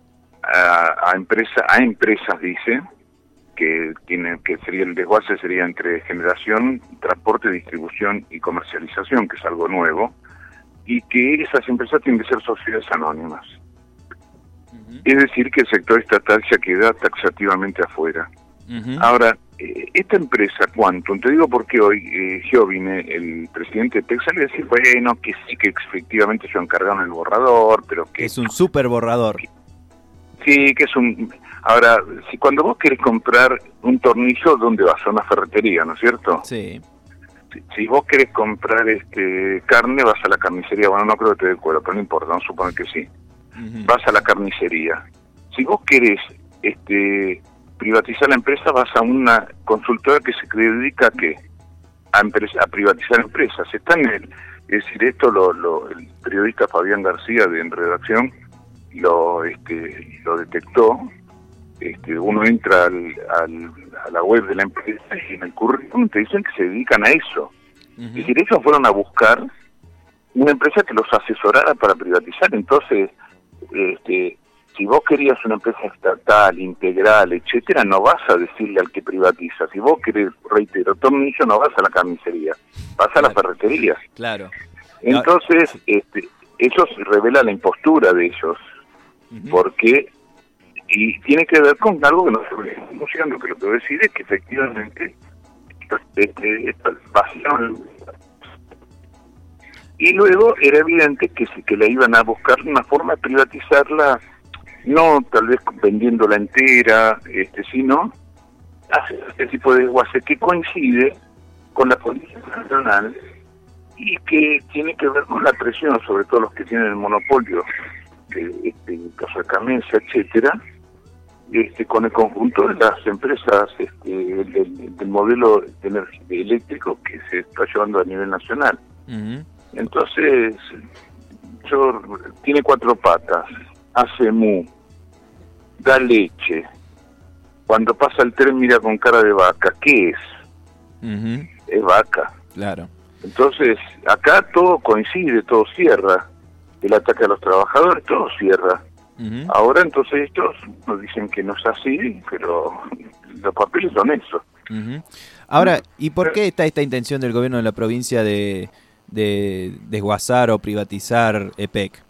a, a, empresa, a empresas, dice, que tiene que sería el desguace sería entre generación, transporte, distribución y comercialización, que es algo nuevo, y que esas empresas tienen que ser sociedades anónimas. Uh-huh. Es decir, que el sector estatal ya queda taxativamente afuera. Uh-huh. Ahora, eh, esta empresa Quantum, te digo porque hoy eh, Giovine, el presidente de P E C, sale a decir, bueno, que sí, que efectivamente se encargaron el borrador, pero que... Es un super borrador. Que, sí, que es un... Ahora, si cuando vos querés comprar un tornillo, ¿dónde vas? A una ferretería, ¿no es cierto? Sí. Si, si vos querés comprar este carne, vas a la carnicería. Bueno, no creo que te dé cuero, pero no importa, vamos a suponer que sí. Uh-huh. Vas a la carnicería. Si vos querés este, privatizar la empresa, vas a una consultora que se dedica a qué? A, empresa, a privatizar empresas. Está en el, es decir, esto lo, lo, el periodista Fabián García de En Redacción lo, este, lo detectó. Este, uno entra al, al, a la web de la empresa y en el currículum te dicen que se dedican a eso. Uh-huh. Es decir, ellos fueron a buscar una empresa que los asesorara para privatizar. Entonces, este, si vos querías una empresa estatal, integral, etcétera, no vas a decirle al que privatiza. Si vos querés, reitero, tornillo, no vas a la carnicería, vas a la ferretería. Claro. Entonces, este, eso revela la impostura de ellos, uh-huh. porque... Y tiene que ver con algo que no se ve anunciando, que lo que voy a decir es que efectivamente este, este, vaciaron. Y luego era evidente que, que le iban a buscar una forma de privatizarla, no tal vez vendiéndola entera, este, sino hacer este tipo de desguace que coincide con la política nacional y que tiene que ver con la presión, sobre todo los que tienen el monopolio, este, en caso de Camencia, etcétera, Este, con el conjunto de las empresas este, del, del modelo de energía eléctrico que se está llevando a nivel nacional. Uh-huh. Entonces, yo, tiene cuatro patas, hace mu, da leche, cuando pasa el tren mira con cara de vaca, ¿qué es? Uh-huh. Es vaca. Claro. Entonces, acá todo coincide, todo cierra, el ataque a los trabajadores, todo cierra. Uh-huh. Ahora entonces estos nos dicen que no es así, pero los papeles son eso. Uh-huh. Ahora, ¿y por qué está esta intención del gobierno de la provincia de, de desguazar o privatizar E P E C?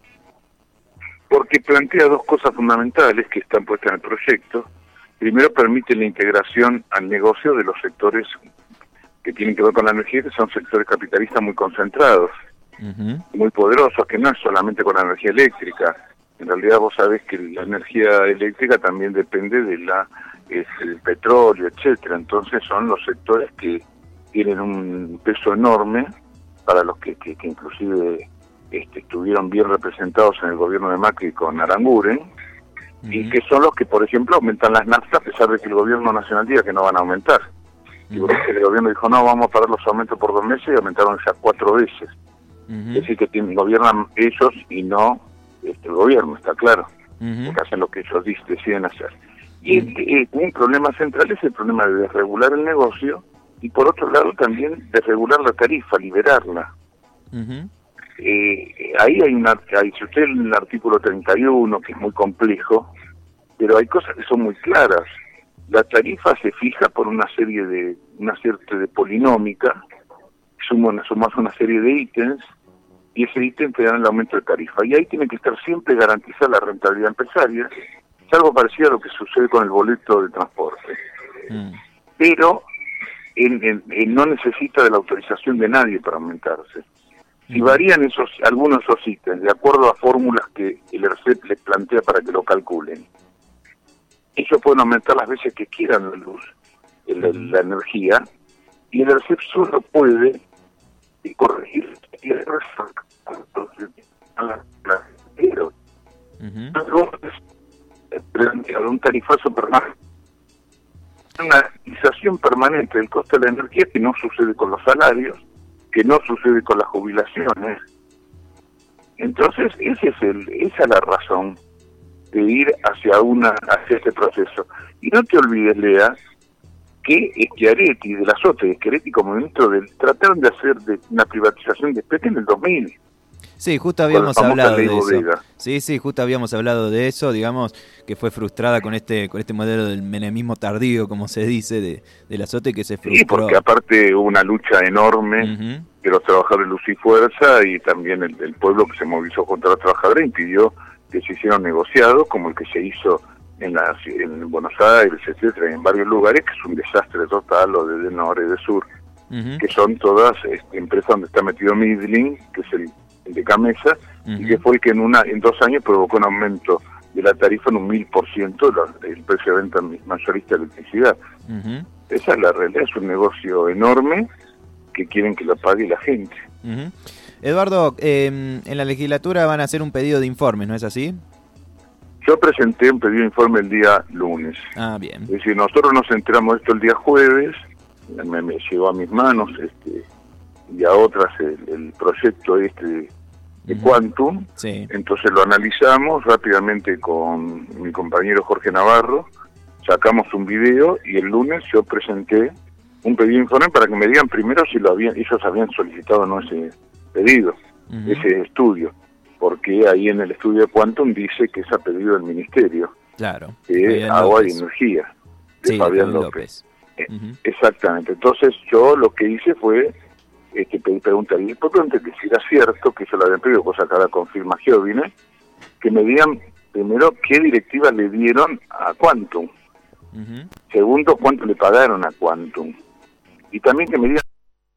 Porque plantea dos cosas fundamentales que están puestas en el proyecto. Primero, permite la integración al negocio de los sectores que tienen que ver con la energía, que son sectores capitalistas muy concentrados, uh-huh. muy poderosos, que no es solamente con la energía eléctrica. En realidad vos sabés que la energía eléctrica también depende de la es, el petróleo, etcétera. Entonces son los sectores que tienen un peso enorme para los que, que, que inclusive este, estuvieron bien representados en el gobierno de Macri con Aranguren, uh-huh. y que son los que, por ejemplo, aumentan las naftas a pesar de que el gobierno nacional diga que no van a aumentar. Uh-huh. Y porque el gobierno dijo, no, vamos a parar los aumentos por dos meses y aumentaron ya cuatro veces. Uh-huh. Es decir, que tienen, gobiernan ellos y no... Este, el gobierno, está claro, uh-huh. porque hacen lo que ellos deciden hacer. Y uh-huh. eh, un problema central es el problema de desregular el negocio y por otro lado también desregular la tarifa, liberarla. Uh-huh. Eh, ahí hay una, hay, si usted en el artículo treinta y uno, que es muy complejo, pero hay cosas que son muy claras. La tarifa se fija por una serie de, una serie de polinómica, sumas una, una serie de ítems, y ese ítem te dan el aumento de tarifa. Y ahí tiene que estar siempre garantizada la rentabilidad empresaria. Es algo parecido a lo que sucede con el boleto de transporte. Mm. Pero él, él, él no necesita de la autorización de nadie para aumentarse. Si varían esos algunos de esos ítems de acuerdo a fórmulas que el ERCEP les plantea para que lo calculen, ellos pueden aumentar las veces que quieran la luz, la, la energía, y el ERCEP solo puede corregir y pero plantear un tarifazo permanente, una actualización permanente del costo de la energía que no sucede con los salarios, que no sucede con las jubilaciones. Entonces ese es el, esa es la razón de ir hacia una hacia este proceso. Y no te olvides, Lea, que Schiaretti de la SOTE, Schiaretti como ministro del, trataron de hacer de una privatización de P E C en el dos mil. Sí, justo habíamos hablado de eso. Bodega. Sí, sí, justo habíamos hablado de eso, digamos, que fue frustrada con este con este modelo del menemismo tardío, como se dice, de, de la SOTE, que se frustró. Sí, porque aparte hubo una lucha enorme uh-huh. de los trabajadores de Luz y Fuerza, y también el, el pueblo que se movilizó contra los trabajadores impidió que se hicieran negociados, como el que se hizo en, la, en Buenos Aires, etcétera, en varios lugares, que es un desastre total, lo de Norte y de Sur, uh-huh. que son todas este, empresas donde está metido Midling, que es el de Camesa, uh-huh. y que fue el que en una en dos años provocó un aumento de la tarifa en un mil por ciento del precio de venta mayorista de electricidad. Uh-huh. Esa es la realidad, es un negocio enorme que quieren que lo pague la gente. Uh-huh. Eduardo, eh, en la legislatura van a hacer un pedido de informes, ¿no es así? Yo presenté un pedido de informe el día lunes. Ah, bien. Es decir, nosotros nos enteramos de esto el día jueves, me, me llegó a mis manos este y a otras el, el proyecto este de, de uh-huh. Quantum, sí. Entonces lo analizamos rápidamente con mi compañero Jorge Navarro, sacamos un video y el lunes yo presenté un pedido de informe para que me digan primero si lo habían ellos habían solicitado o no ese pedido, uh-huh. ese estudio, porque ahí en el estudio de Quantum dice que es a pedido del Ministerio claro, de Agua y Energía, de sí, Fabián López. López. Uh-huh. Exactamente, entonces yo lo que hice fue este, pedí preguntar, y después pregunté que si era cierto, que yo lo había pedido, cosa que ahora confirma Giovine, que me digan primero qué directiva le dieron a Quantum, uh-huh. segundo cuánto le pagaron a Quantum, y también que me digan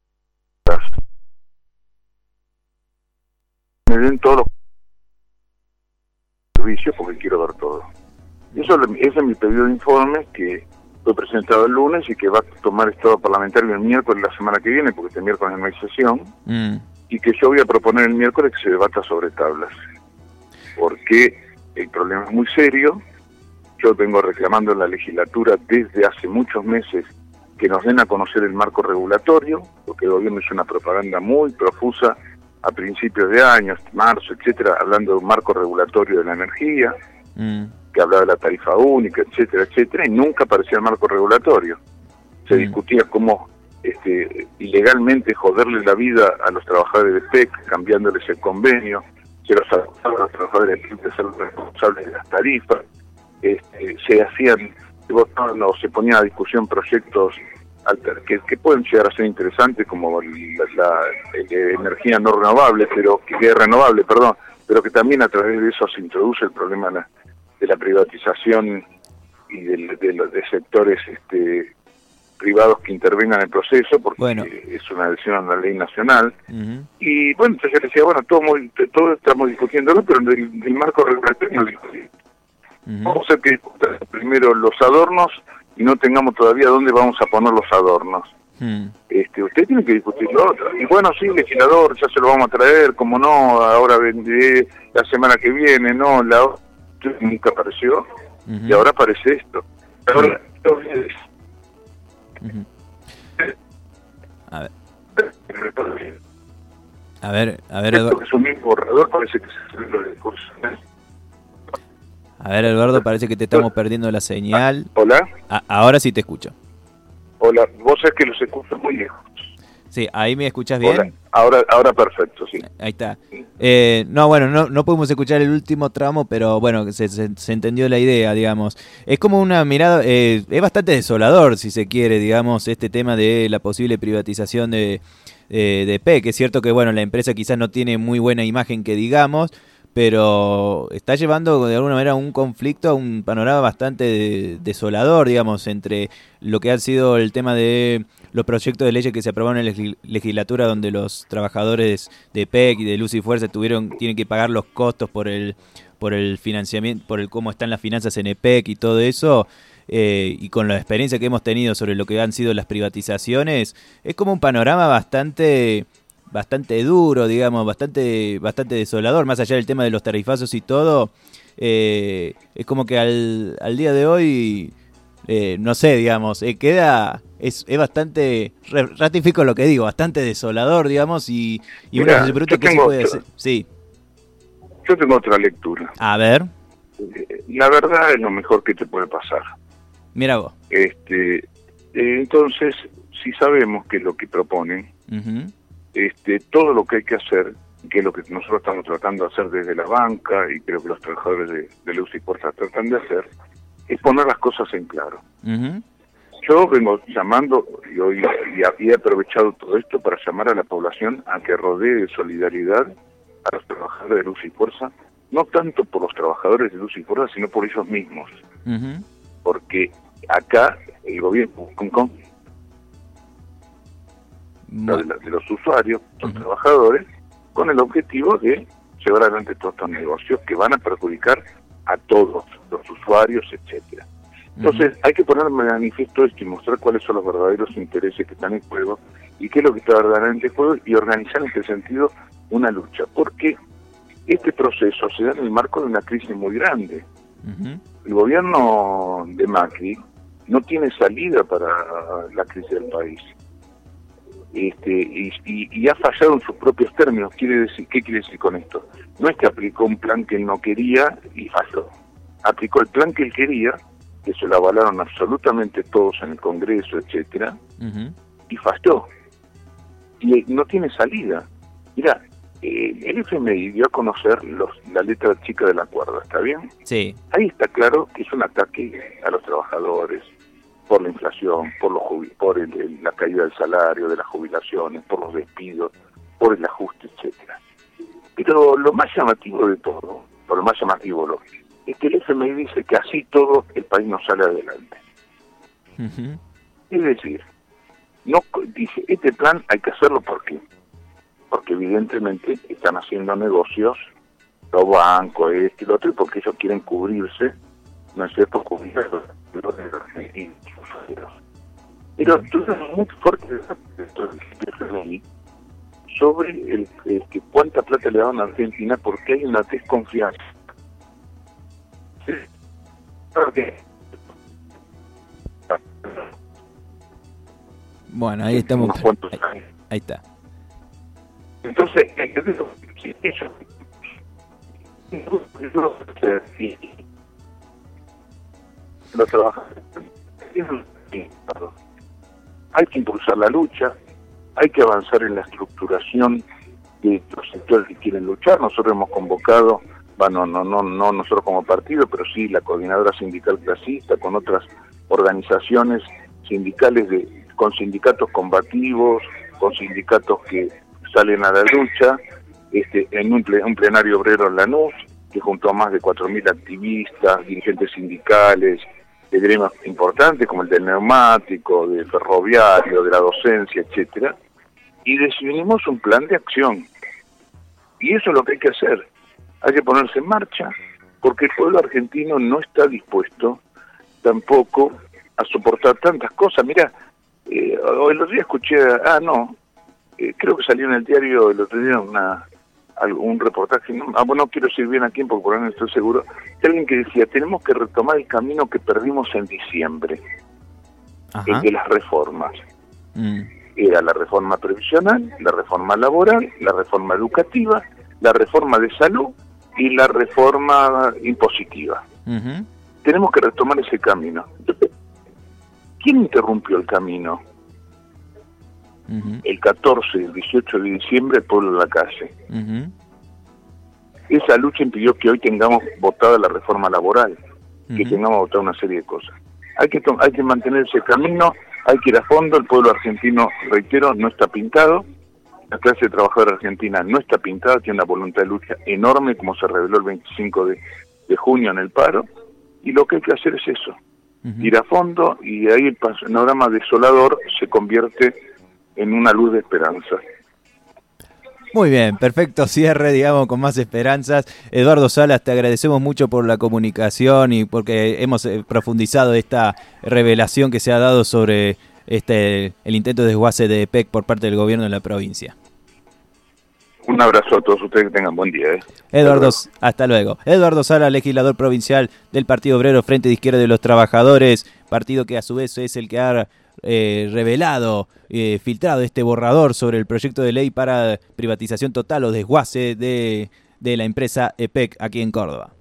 me den todos los servicios porque quiero ver todo. Eso, ese es mi pedido de informe que fue presentado el lunes y que va a tomar estado parlamentario el miércoles la semana que viene, porque este miércoles no hay sesión, mm. y que yo voy a proponer el miércoles que se debata sobre tablas, porque el problema es muy serio. Yo vengo reclamando en la legislatura desde hace muchos meses que nos den a conocer el marco regulatorio, porque el gobierno hizo una propaganda muy profusa a principios de años, marzo, etcétera, hablando de un marco regulatorio de la energía, mm. que hablaba de la tarifa única, etcétera, etcétera, y nunca aparecía el marco regulatorio. Se mm. discutía cómo este, ilegalmente joderle la vida a los trabajadores de P E C, cambiándoles el convenio, se los acusaba a los trabajadores de ser responsables de las tarifas, este, se hacían, se votaban o se ponían a discusión proyectos alter, que, que pueden llegar a ser interesantes, como la, la, la energía no renovable, pero que es renovable, perdón, pero que también a través de eso se introduce el problema de la, de la privatización y de, de, de, de sectores este, privados que intervengan en el proceso, porque bueno. es una adhesión a la ley nacional. Uh-huh. Y bueno, entonces yo decía, bueno, todo, muy, todo estamos discutiéndolo, pero del, del marco regulatorio no discutimos. Uh-huh. Vamos a hacer que discutan primero los adornos y no tengamos todavía dónde vamos a poner los adornos. Hmm. Este, usted tiene que discutir lo otro. Y bueno, sí, legislador, ya se lo vamos a traer, como no, ahora vendré la semana que viene, no, la otra nunca apareció, uh-huh. y ahora aparece esto. Ahora, uh-huh. A ver. A ver, a ver, Eduardo. Es un mismo borrador, parece que se lo de curso. A ver, Eduardo, parece que te estamos perdiendo la señal. ¿Hola? A- ahora sí te escucho. Hola, vos sabés que los escucho muy lejos. Sí, ahí me escuchás bien. Hola. Ahora, ahora perfecto, sí. Ahí está. Eh, no, bueno, no, no pudimos escuchar el último tramo, pero bueno, se, se, se entendió la idea, digamos. Es como una mirada, eh, es bastante desolador, si se quiere, digamos, este tema de la posible privatización de, de, de P E C. Es cierto que, bueno, la empresa quizás no tiene muy buena imagen que digamos, pero está llevando de alguna manera un conflicto, un panorama bastante de, desolador, digamos, entre lo que ha sido el tema de los proyectos de leyes que se aprobaron en la legis- legislatura donde los trabajadores de P E C y de Luz y Fuerza tuvieron, tienen que pagar los costos por el, por el financiamiento, por el cómo están las finanzas en E P E C y todo eso, eh, y con la experiencia que hemos tenido sobre lo que han sido las privatizaciones, es como un panorama bastante... bastante duro, digamos, bastante bastante desolador, más allá del tema de los tarifazos y todo, eh, es como que al, al día de hoy, eh, no sé, digamos, eh, queda, es, es bastante, ratifico lo que digo, bastante desolador, digamos, y, y Mirá, uno se pregunta qué se tengo puede otra. hacer. Sí. Yo tengo otra lectura. A ver, Eh, La verdad es lo mejor que te puede pasar. mira vos. Este, eh, entonces, si sabemos qué es lo que proponen, Uh-huh. este, todo lo que hay que hacer, que es lo que nosotros estamos tratando de hacer desde la banca, y creo que los trabajadores de, de Luz y Fuerza tratan de hacer, es poner las cosas en claro. Uh-huh. Yo vengo llamando, y hoy y he aprovechado todo esto para llamar a la población a que rodee de solidaridad a los trabajadores de Luz y Fuerza, no tanto por los trabajadores de Luz y Fuerza, sino por ellos mismos. Uh-huh. Porque acá el gobierno, con, con de, la- de los usuarios, los Ujú. trabajadores, con el objetivo de llevar adelante todos estos negocios que van a perjudicar a todos los usuarios, etcétera. Entonces, hay que poner de manifiesto esto y mostrar cuáles son los verdaderos intereses que están en juego y qué es lo que está verdaderamente en juego, y organizar en este sentido una lucha, porque este proceso se da en el marco de una crisis muy grande. Uh-huh. El gobierno de Macri no tiene salida para la crisis del país. Este, y, y, y ha fallado en sus propios términos. Quiere decir, ¿qué quiere decir con esto? No es que aplicó un plan que él no quería y falló. Aplicó el plan que él quería, que se lo avalaron absolutamente todos en el Congreso, etcétera, Uh-huh. y falló. Y eh, no tiene salida. Mira, eh, el F M I dio a conocer los, la letra chica de la cuerda, ¿está bien? Sí. Ahí está claro que es un ataque a los trabajadores por la inflación, por los jubi- por el, el- la caída del salario, de las jubilaciones, por los despidos, por el ajuste, etcétera. Pero lo más llamativo de todo, por lo más llamativo, lo, es que el F M I dice que así todo el país no sale adelante. Uh-huh. Es decir, no co- dice, este plan hay que hacerlo porque porque evidentemente están haciendo negocios los bancos, este y lo otro, y porque ellos quieren cubrirse, ¿no es cierto?, cubrir a los los de los argentinos. Pero entonces es muy fuerte esto del F M I sobre el, el que cuánta plata le daban a Argentina, porque hay una desconfianza. ¿Sí? ¿Por qué? Bueno, ahí estamos. Unos cuantos Ahí, años. ahí está. Entonces, eso, sí, eso, eso, sí, los trabajadores, hay que impulsar la lucha, hay que avanzar en la estructuración de los sectores que quieren luchar. Nosotros hemos convocado, bueno, no, no, no nosotros como partido, pero sí la coordinadora sindical clasista con otras organizaciones sindicales de, con sindicatos combativos, con sindicatos que salen a la lucha, este, en un, ple, un plenario obrero en Lanús, que juntó a más de cuatro mil activistas, dirigentes sindicales, de gremios importantes como el del neumático, del ferroviario, de la docencia, etcétera, y definimos un plan de acción. Y eso es lo que hay que hacer. Hay que ponerse en marcha, porque el pueblo argentino no está dispuesto tampoco a soportar tantas cosas. Mira, eh, el otro día escuché, ah, no, eh, creo que salió en el diario el otro día una, un reportaje, no, ah, bueno, no quiero decir bien a quién porque por ahora no estoy seguro, de alguien que decía, tenemos que retomar el camino que perdimos en diciembre, Ajá. el de las reformas. Mm. Era la reforma previsional, la reforma laboral, la reforma educativa, la reforma de salud y la reforma impositiva. Uh-huh. Tenemos que retomar ese camino. ¿Quién interrumpió el camino? Uh-huh. El catorce y el dieciocho de diciembre, el pueblo en la calle. Uh-huh. Esa lucha impidió que hoy tengamos votada la reforma laboral, que Uh-huh. tengamos votada una serie de cosas. Hay que to- hay que mantener ese camino, hay que ir a fondo. El pueblo argentino, reitero, no está pintado. La clase trabajadora argentina no está pintada, tiene una voluntad de lucha enorme, como se reveló el veinticinco de, de junio en el paro, y lo que hay que hacer es eso, uh-huh. ir a fondo, y ahí el panorama desolador se convierte en una luz de esperanza. Muy bien, perfecto cierre, digamos, con más esperanzas. Eduardo Salas, te agradecemos mucho por la comunicación y porque hemos profundizado esta revelación que se ha dado sobre este el intento de desguace de E P E C por parte del gobierno de la provincia. Un abrazo a todos ustedes, que tengan buen día. ¿eh? Eduardo, hasta luego. Eduardo Salas, legislador provincial del Partido Obrero Frente de Izquierda de los Trabajadores, partido que a su vez es el que ha Eh, revelado, eh, filtrado este borrador sobre el proyecto de ley para privatización total o desguace de, de la empresa E P E C aquí en Córdoba.